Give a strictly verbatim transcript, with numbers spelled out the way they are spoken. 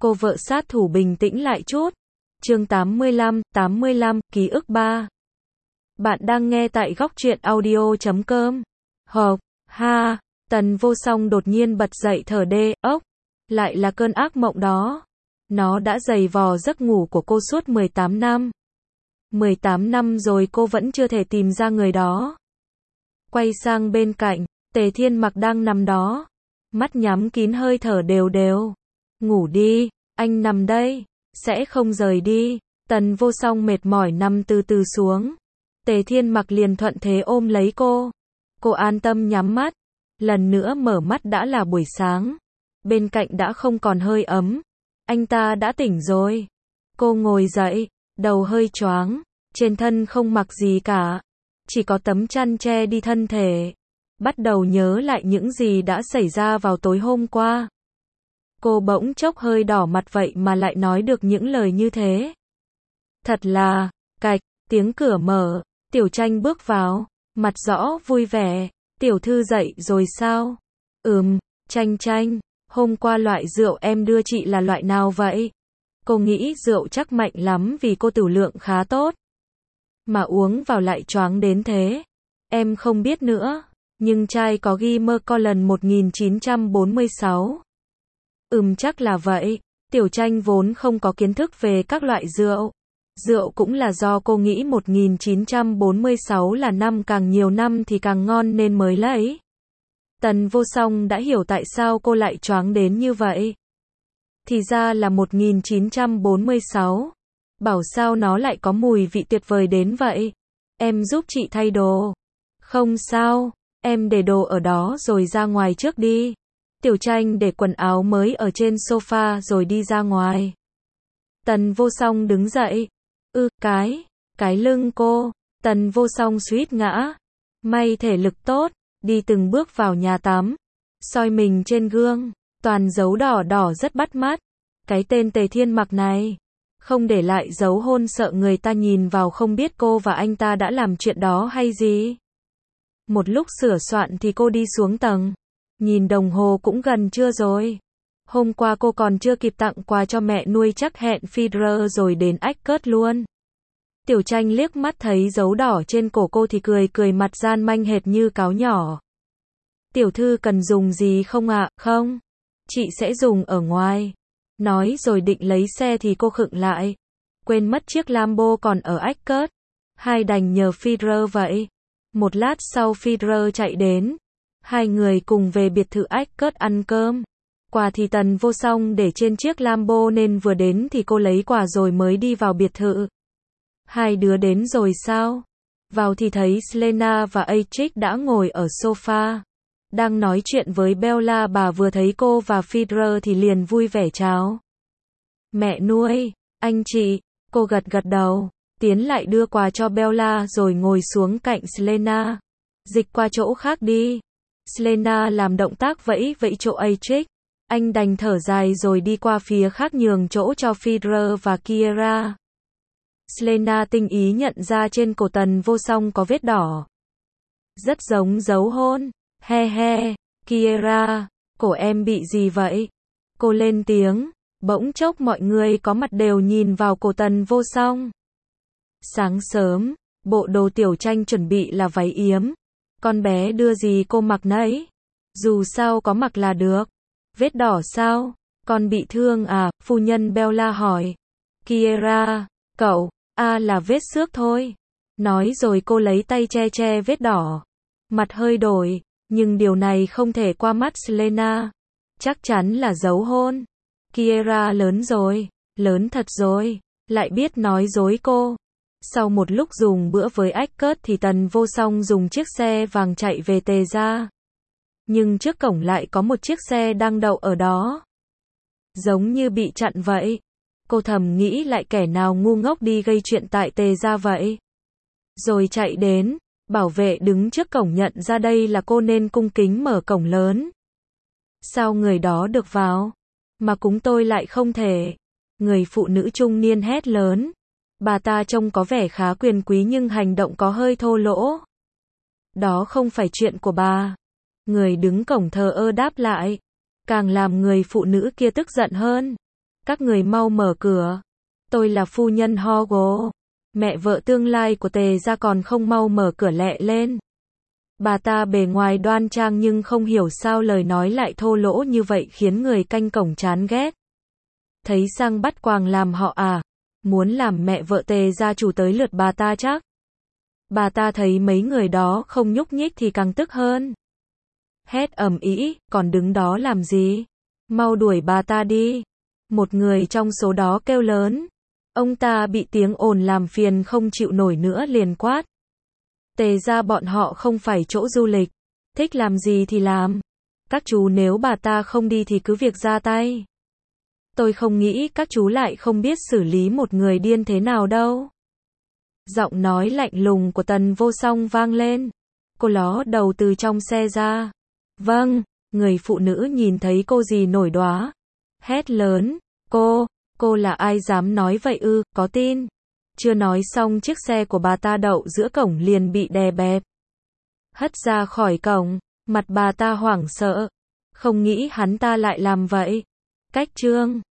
Cô vợ sát thủ bình tĩnh lại chút. Chương tám mươi lăm, tám mươi lăm, ký ức ba. Bạn đang nghe tại góc truyện audio chấm com. Hộp, ha, Tần Vô Song đột nhiên bật dậy thở đê, ốc. Lại là cơn ác mộng đó. Nó đã giày vò giấc ngủ của cô suốt mười tám năm. mười tám năm rồi cô vẫn chưa thể tìm ra người đó. Quay sang bên cạnh, Tề Thiên Mặc đang nằm đó. Mắt nhắm kín hơi thở đều đều. Ngủ đi, anh nằm đây, sẽ không rời đi. Tần Vô Song mệt mỏi nằm từ từ xuống. Tề Thiên Mặc liền thuận thế ôm lấy cô. Cô an tâm nhắm mắt. Lần nữa mở mắt đã là buổi sáng. Bên cạnh đã không còn hơi ấm. Anh ta đã tỉnh rồi. Cô ngồi dậy, đầu hơi choáng, trên thân không mặc gì cả. Chỉ có tấm chăn che đi thân thể. Bắt đầu nhớ lại những gì đã xảy ra vào tối hôm qua. Cô bỗng chốc hơi đỏ mặt vậy mà lại nói được những lời như thế. Thật là, cạch, tiếng cửa mở, Tiểu Tranh bước vào, mặt rõ vui vẻ, tiểu thư dậy rồi sao? Ừm, Tranh Tranh, hôm qua loại rượu em đưa chị là loại nào vậy? Cô nghĩ rượu chắc mạnh lắm vì cô tửu lượng khá tốt. Mà uống vào lại choáng đến thế. Em không biết nữa, nhưng chai có ghi Macallan một nghìn chín trăm bốn mươi sáu. Ừm chắc là vậy, Tiểu Tranh vốn không có kiến thức về các loại rượu. Rượu cũng là do cô nghĩ một nghìn chín trăm bốn mươi sáu là năm càng nhiều năm thì càng ngon nên mới lấy. Tần Vô Song đã hiểu tại sao cô lại choáng đến như vậy. Thì ra là một nghìn chín trăm bốn mươi sáu. Bảo sao nó lại có mùi vị tuyệt vời đến vậy. Em giúp chị thay đồ. Không sao, em để đồ ở đó rồi ra ngoài trước đi. Tiểu Tranh để quần áo mới ở trên sofa rồi đi ra ngoài. Tần Vô Song đứng dậy. Ư, cái, cái lưng cô. Tần Vô Song suýt ngã. May thể lực tốt, đi từng bước vào nhà tắm. Soi mình trên gương, toàn dấu đỏ đỏ rất bắt mắt. Cái tên Tề Thiên Mặc này, không để lại dấu hôn sợ người ta nhìn vào không biết cô và anh ta đã làm chuyện đó hay gì. Một lúc sửa soạn thì cô đi xuống tầng. Nhìn đồng hồ cũng gần trưa rồi. Hôm qua cô còn chưa kịp tặng quà cho mẹ nuôi chắc hẹn Federer rồi đến ách cớt luôn. Tiểu Tranh liếc mắt thấy dấu đỏ trên cổ cô thì cười cười mặt gian manh hệt như cáo nhỏ. Tiểu thư cần dùng gì không ạ? À? Không. Chị sẽ dùng ở ngoài. Nói rồi định lấy xe thì cô khựng lại. Quên mất chiếc Lambo còn ở ách cớt. Hai đành nhờ Federer vậy. Một lát sau Federer chạy đến. Hai người cùng về biệt thự ách cớt ăn cơm. Quà thì Tần Vô Song để trên chiếc Lambo nên vừa đến thì cô lấy quà rồi mới đi vào biệt thự. Hai đứa đến rồi sao? Vào thì thấy Selena và Atrix đã ngồi ở sofa. Đang nói chuyện với Bella, bà vừa thấy cô và Federer thì liền vui vẻ chào. Mẹ nuôi, anh chị, cô gật gật đầu, tiến lại đưa quà cho Bella rồi ngồi xuống cạnh Selena. Dịch qua chỗ khác đi. Selena làm động tác vẫy vẫy chỗ Atrix. Anh đành thở dài rồi đi qua phía khác nhường chỗ cho Federer và Kiera. Selena tinh ý nhận ra trên cổ Tần Vô Song có vết đỏ. Rất giống dấu hôn. He he, Kiera, cổ em bị gì vậy? Cô lên tiếng. Bỗng chốc mọi người có mặt đều nhìn vào cổ Tần Vô Song. Sáng sớm, bộ đồ Tiểu Tranh chuẩn bị là váy yếm. Con bé đưa gì cô mặc nấy. Dù sao có mặc là được. Vết đỏ sao? Con bị thương à? Phu nhân Bella hỏi. Kiera, cậu, à là vết xước thôi. Nói rồi cô lấy tay che che vết đỏ. Mặt hơi đổi, nhưng điều này không thể qua mắt Selena. Chắc chắn là dấu hôn. Kiera lớn rồi, lớn thật rồi, lại biết nói dối cô. Sau một lúc dùng bữa với ách cớt thì Tần Vô Song dùng chiếc xe vàng chạy về Tề gia. Nhưng trước cổng lại có một chiếc xe đang đậu ở đó. Giống như bị chặn vậy. Cô thầm nghĩ lại kẻ nào ngu ngốc đi gây chuyện tại Tề gia vậy. Rồi chạy đến, bảo vệ đứng trước cổng nhận ra đây là cô nên cung kính mở cổng lớn. Sao người đó được vào? Mà cúng tôi lại không thể. Người phụ nữ trung niên hét lớn. Bà ta trông có vẻ khá quyền quý nhưng hành động có hơi thô lỗ. Đó không phải chuyện của bà. Người đứng cổng thờ ơ đáp lại. Càng làm người phụ nữ kia tức giận hơn. Các người mau mở cửa. Tôi là phu nhân Hugo. Mẹ vợ tương lai của Tề gia còn không mau mở cửa lẹ lên. Bà ta bề ngoài đoan trang nhưng không hiểu sao lời nói lại thô lỗ như vậy khiến người canh cổng chán ghét. Thấy sang bắt quàng làm họ à? Muốn làm mẹ vợ Tề gia chủ tới lượt bà ta chắc. Bà ta thấy mấy người đó không nhúc nhích thì càng tức hơn. Hét ầm ĩ, còn đứng đó làm gì? Mau đuổi bà ta đi. Một người trong số đó kêu lớn. Ông ta bị tiếng ồn làm phiền không chịu nổi nữa liền quát. Tề gia bọn họ không phải chỗ du lịch. Thích làm gì thì làm. Các chú nếu bà ta không đi thì cứ việc ra tay. Tôi không nghĩ các chú lại không biết xử lý một người điên thế nào đâu. Giọng nói lạnh lùng của Tần Vô Song vang lên. Cô ló đầu từ trong xe ra. Vâng, người phụ nữ nhìn thấy cô dì nổi đoá. Hét lớn, cô, cô là ai dám nói vậy ư, có tin. Chưa nói xong chiếc xe của bà ta đậu giữa cổng liền bị đè bẹp. Hất ra khỏi cổng, mặt bà ta hoảng sợ. Không nghĩ hắn ta lại làm vậy. Cách chương